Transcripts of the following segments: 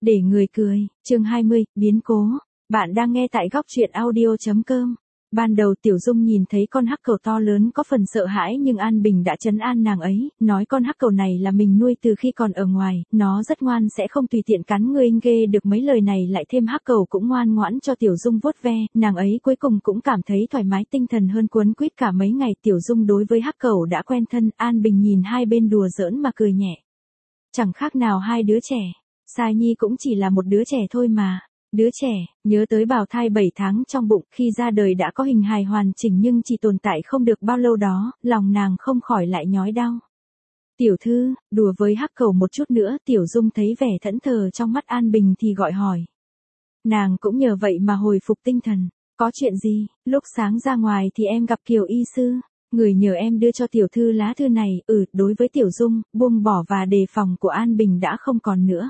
Để người cười, chương 20, biến cố. Bạn đang nghe tại góc truyện audio.com. Ban đầu Tiểu Dung nhìn thấy con hắc cầu to lớn có phần sợ hãi nhưng An Bình đã trấn an nàng ấy, nói con hắc cầu này là mình nuôi từ khi còn ở ngoài, nó rất ngoan sẽ không tùy tiện cắn người ghê được mấy lời này lại thêm hắc cầu cũng ngoan ngoãn cho Tiểu Dung vuốt ve, nàng ấy cuối cùng cũng cảm thấy thoải mái tinh thần hơn quấn quýt cả mấy ngày. Tiểu Dung đối với hắc cầu đã quen thân, An Bình nhìn hai bên đùa giỡn mà cười nhẹ. Chẳng khác nào hai đứa trẻ. Sai Nhi cũng chỉ là một đứa trẻ thôi mà. Đứa trẻ, nhớ tới bào thai 7 tháng trong bụng, khi ra đời đã có hình hài hoàn chỉnh nhưng chỉ tồn tại không được bao lâu đó, lòng nàng không khỏi lại nhói đau. Tiểu thư, đùa với hắc cầu một chút nữa. Tiểu Dung thấy vẻ thẫn thờ trong mắt An Bình thì gọi hỏi. Nàng cũng nhờ vậy mà hồi phục tinh thần. Có chuyện gì? Lúc sáng ra ngoài thì em gặp Kiều y sư. Người nhờ em đưa cho tiểu thư lá thư này. Đối với Tiểu Dung, buông bỏ và đề phòng của An Bình đã không còn nữa.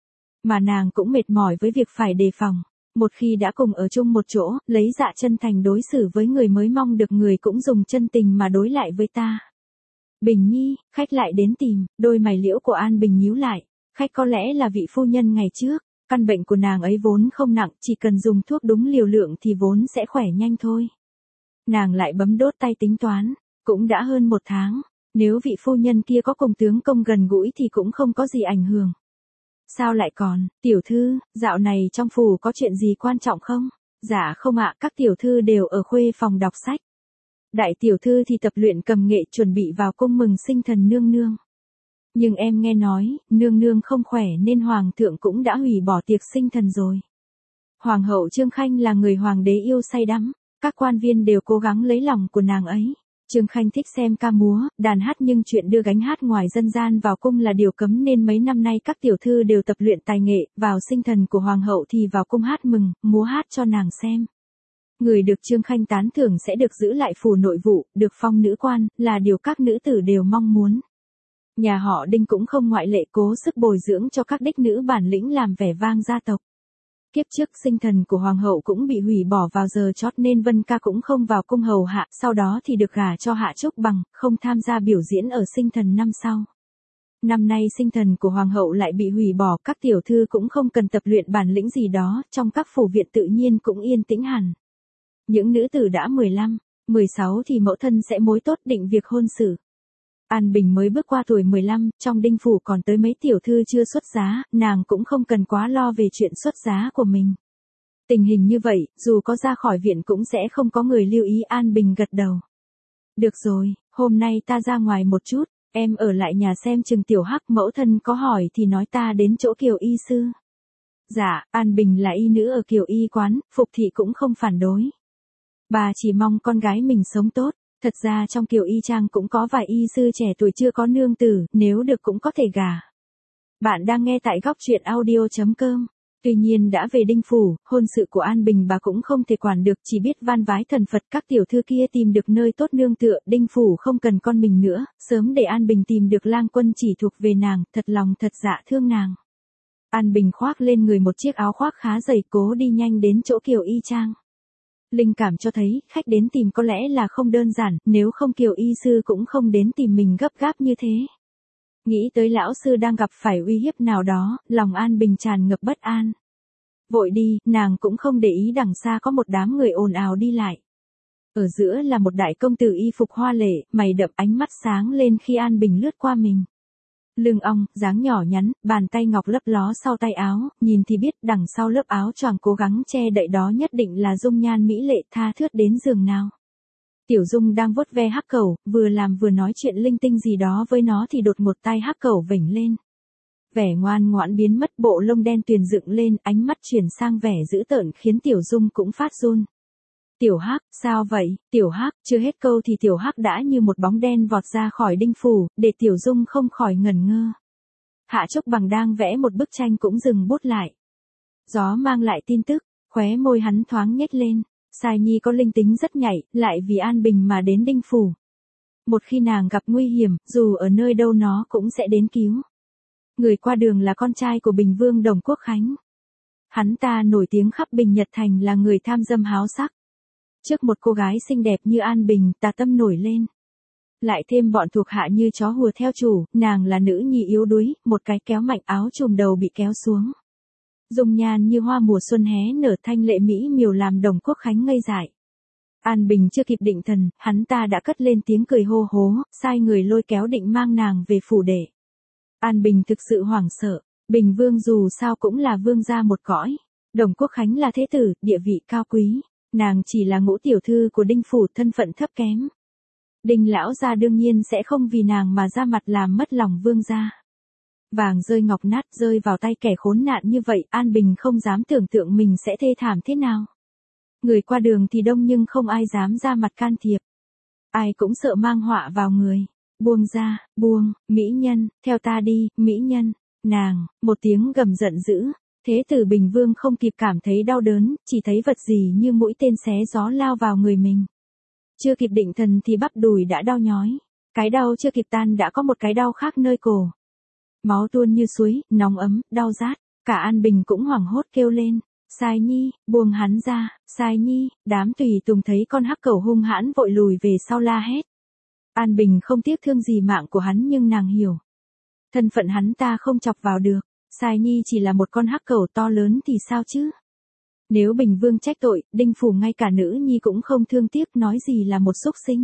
Mà nàng cũng mệt mỏi với việc phải đề phòng. Một khi đã cùng ở chung một chỗ, lấy dạ chân thành đối xử với người mới mong được người cũng dùng chân tình mà đối lại với ta. Bình Nhi, khách lại đến tìm. Đôi mày liễu của An Bình nhíu lại. Khách có lẽ là vị phu nhân ngày trước. Căn bệnh của nàng ấy vốn không nặng, chỉ cần dùng thuốc đúng liều lượng thì vốn sẽ khỏe nhanh thôi. Nàng lại bấm đốt tay tính toán. Cũng đã hơn 1 tháng. Nếu vị phu nhân kia có cùng tướng công gần gũi thì cũng không có gì ảnh hưởng. Sao lại còn, tiểu thư, dạo này trong phủ có chuyện gì quan trọng không? Dạ không ạ, các tiểu thư đều ở khuê phòng đọc sách. Đại tiểu thư thì tập luyện cầm nghệ chuẩn bị vào cung mừng sinh thần nương nương. Nhưng em nghe nói, nương nương không khỏe nên hoàng thượng cũng đã hủy bỏ tiệc sinh thần rồi. Hoàng hậu Trương Khanh là người hoàng đế yêu say đắm, các quan viên đều cố gắng lấy lòng của nàng ấy. Trương Khanh thích xem ca múa, đàn hát nhưng chuyện đưa gánh hát ngoài dân gian vào cung là điều cấm nên mấy năm nay các tiểu thư đều tập luyện tài nghệ, vào sinh thần của hoàng hậu thì vào cung hát mừng, múa hát cho nàng xem. Người được Trương Khanh tán thưởng sẽ được giữ lại phủ nội vụ, được phong nữ quan, là điều các nữ tử đều mong muốn. Nhà họ Đinh cũng không ngoại lệ, cố sức bồi dưỡng cho các đích nữ bản lĩnh làm vẻ vang gia tộc. Kiếp trước sinh thần của hoàng hậu cũng bị hủy bỏ vào giờ chót nên Vân Ca cũng không vào cung hầu hạ, sau đó thì được gả cho Hạ Trúc Bằng, không tham gia biểu diễn ở sinh thần năm sau. Năm nay sinh thần của hoàng hậu lại bị hủy bỏ, các tiểu thư cũng không cần tập luyện bản lĩnh gì đó, trong các phủ viện tự nhiên cũng yên tĩnh hẳn. Những nữ tử đã 15, 16 thì mẫu thân sẽ mối tốt định việc hôn sự. An Bình mới bước qua tuổi 15, trong Đinh phủ còn tới mấy tiểu thư chưa xuất giá, nàng cũng không cần quá lo về chuyện xuất giá của mình. Tình hình như vậy, dù có ra khỏi viện cũng sẽ không có người lưu ý. An Bình gật đầu. Được rồi, hôm nay ta ra ngoài một chút, em ở lại nhà xem chừng tiểu hắc, mẫu thân có hỏi thì nói ta đến chỗ Kiều y sư. Dạ, An Bình là y nữ ở Kiều y quán, Phục thị cũng không phản đối. Bà chỉ mong con gái mình sống tốt. Thật ra trong Kiều y trang cũng có vài y sư trẻ tuổi chưa có nương tử, nếu được cũng có thể gả. Bạn đang nghe tại góc truyện audio.com. Tuy nhiên đã về Đinh phủ, hôn sự của An Bình bà cũng không thể quản được, chỉ biết van vái thần Phật các tiểu thư kia tìm được nơi tốt nương tựa. Đinh phủ không cần con mình nữa, sớm để An Bình tìm được lang quân chỉ thuộc về nàng, thật lòng thật dạ thương nàng. An Bình khoác lên người một chiếc áo khoác khá dày, cố đi nhanh đến chỗ Kiều y trang. Linh cảm cho thấy, khách đến tìm có lẽ là không đơn giản, nếu không Kiều y sư cũng không đến tìm mình gấp gáp như thế. Nghĩ tới lão sư đang gặp phải uy hiếp nào đó, lòng An Bình tràn ngập bất an. Vội đi, nàng cũng không để ý đằng xa có một đám người ồn ào đi lại. Ở giữa là một đại công tử y phục hoa lệ, mày đậm, ánh mắt sáng lên khi An Bình lướt qua mình. Lưng ong, dáng nhỏ nhắn, bàn tay ngọc lấp ló sau tay áo, nhìn thì biết đằng sau lớp áo choàng cố gắng che đậy đó nhất định là dung nhan mỹ lệ tha thướt đến giường nào. Tiểu Dung đang vuốt ve hắc cẩu, vừa làm vừa nói chuyện linh tinh gì đó với nó thì đột một tay hắc cẩu vểnh lên. Vẻ ngoan ngoãn biến mất, bộ lông đen tuyền dựng lên, ánh mắt chuyển sang vẻ dữ tợn khiến Tiểu Dung cũng phát run. Tiểu Hắc, sao vậy? Tiểu Hắc, chưa hết câu thì Tiểu Hắc đã như một bóng đen vọt ra khỏi Đinh phủ, để Tiểu Dung không khỏi ngẩn ngơ. Hạ Trúc Bằng đang vẽ một bức tranh cũng dừng bút lại. Gió mang lại tin tức, khóe môi hắn thoáng nhếch lên. Sai Nhi có linh tính rất nhạy, lại vì An Bình mà đến Đinh phủ. Một khi nàng gặp nguy hiểm, dù ở nơi đâu nó cũng sẽ đến cứu. Người qua đường là con trai của Bình Vương Đồng Quốc Khánh. Hắn ta nổi tiếng khắp Bình Nhật Thành là người tham dâm háo sắc. Trước một cô gái xinh đẹp như An Bình, tà tâm nổi lên. Lại thêm bọn thuộc hạ như chó hùa theo chủ, nàng là nữ nhi yếu đuối, một cái kéo mạnh áo trùm đầu bị kéo xuống. dung nhan như hoa mùa xuân hé nở, thanh lệ mỹ miều làm Đồng Quốc Khánh ngây dại. An Bình chưa kịp định thần, hắn ta đã cất lên tiếng cười hô hố, sai người lôi kéo định mang nàng về phủ để. An Bình thực sự hoảng sợ, Bình Vương dù sao cũng là vương gia một cõi. Đồng Quốc Khánh là thế tử, địa vị cao quý, nàng chỉ là ngũ tiểu thư của Đinh phủ, thân phận thấp kém. Đinh lão gia đương nhiên sẽ không vì nàng mà ra mặt làm mất lòng vương gia. Vàng rơi ngọc nát rơi vào tay kẻ khốn nạn như vậy, An Bình không dám tưởng tượng mình sẽ thê thảm thế nào. Người qua đường thì đông nhưng không ai dám ra mặt can thiệp. Ai cũng sợ mang họa vào người. Buông ra, buông, mỹ nhân, theo ta đi, mỹ nhân, nàng, một tiếng gầm giận dữ. Thế tử Bình Vương không kịp cảm thấy đau đớn, chỉ thấy vật gì như mũi tên xé gió lao vào người mình. Chưa kịp định thần thì bắp đùi đã đau nhói. Cái đau chưa kịp tan đã có một cái đau khác nơi cổ. Máu tuôn như suối, nóng ấm, đau rát. Cả An Bình cũng hoảng hốt kêu lên. Sai Nhi, buông hắn ra, Sai Nhi. Đám tùy tùng thấy con hắc cẩu hung hãn vội lùi về sau la hét. An Bình không tiếc thương gì mạng của hắn nhưng nàng hiểu. Thân phận hắn ta không chọc vào được. Sai Nhi chỉ là một con hắc cẩu to lớn thì sao chứ? Nếu Bình Vương trách tội, Đinh phủ ngay cả nữ nhi cũng không thương tiếc, nói gì là một súc sinh.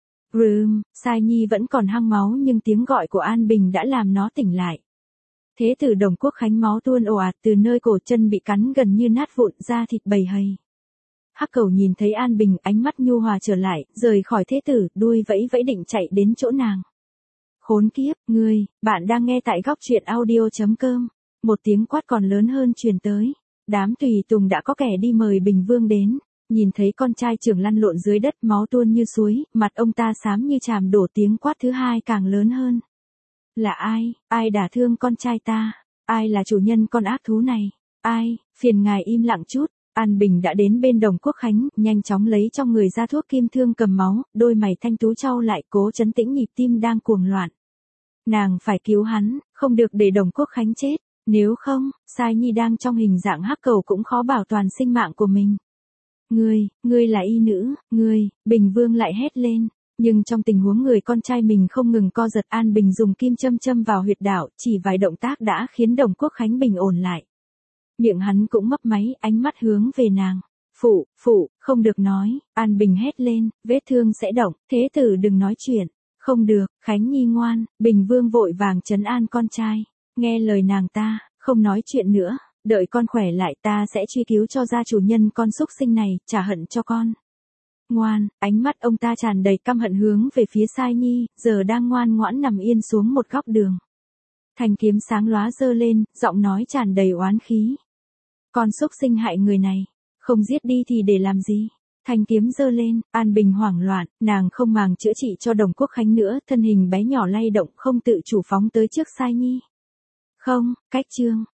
Sai Nhi vẫn còn hăng máu nhưng tiếng gọi của An Bình đã làm nó tỉnh lại. Thế tử Đồng Quốc Khánh máu tuôn ồ ạt từ nơi cổ chân bị cắn gần như nát vụn ra thịt bầy hầy. Hắc cẩu nhìn thấy An Bình, ánh mắt nhu hòa trở lại, rời khỏi thế tử, đuôi vẫy vẫy định chạy đến chỗ nàng. Khốn kiếp, ngươi, bạn đang nghe tại góc truyện audio.com. Một tiếng quát còn lớn hơn truyền tới. Đám tùy tùng đã có kẻ đi mời Bình Vương đến. Nhìn thấy con trai trưởng lăn lộn dưới đất máu tuôn như suối, mặt ông ta xám như chàm đổ, tiếng quát thứ hai càng lớn hơn. Là ai, ai đả thương con trai ta? Ai là chủ nhân con ác thú này? Ai, phiền ngài im lặng chút. An Bình đã đến bên Đồng Quốc Khánh, nhanh chóng lấy trong người ra thuốc kim thương cầm máu, đôi mày thanh tú trao lại cố trấn tĩnh nhịp tim đang cuồng loạn. Nàng phải cứu hắn, không được để Đồng Quốc Khánh chết, nếu không, Sai Nhi đang trong hình dạng hắc cẩu cũng khó bảo toàn sinh mạng của mình. Ngươi là y nữ, Bình Vương lại hét lên, nhưng trong tình huống người con trai mình không ngừng co giật, An Bình dùng kim châm vào huyệt đạo, chỉ vài động tác đã khiến Đồng Quốc Khánh bình ổn lại. Miệng hắn cũng mấp máy, ánh mắt hướng về nàng. Phụ, không được nói, An Bình hét lên, vết thương sẽ động, thế tử đừng nói chuyện. Không được, Khánh Nhi ngoan, Bình Vương vội vàng trấn an con trai. Nghe lời nàng ta, không nói chuyện nữa, đợi con khỏe lại ta sẽ truy cứu cho ra chủ nhân con xúc sinh này, trả hận cho con. Ngoan, ánh mắt ông ta tràn đầy căm hận hướng về phía Sai Nhi, giờ đang ngoan ngoãn nằm yên xuống một góc đường. Thanh kiếm sáng lóa giơ lên, giọng nói tràn đầy oán khí. Con xúc sinh hại người này, không giết đi thì để làm gì? Thanh kiếm giơ lên, An Bình hoảng loạn, nàng không màng chữa trị cho Đồng Quốc Khánh nữa, thân hình bé nhỏ lay động không tự chủ phóng tới trước Sai Nhi. Không, cách chương,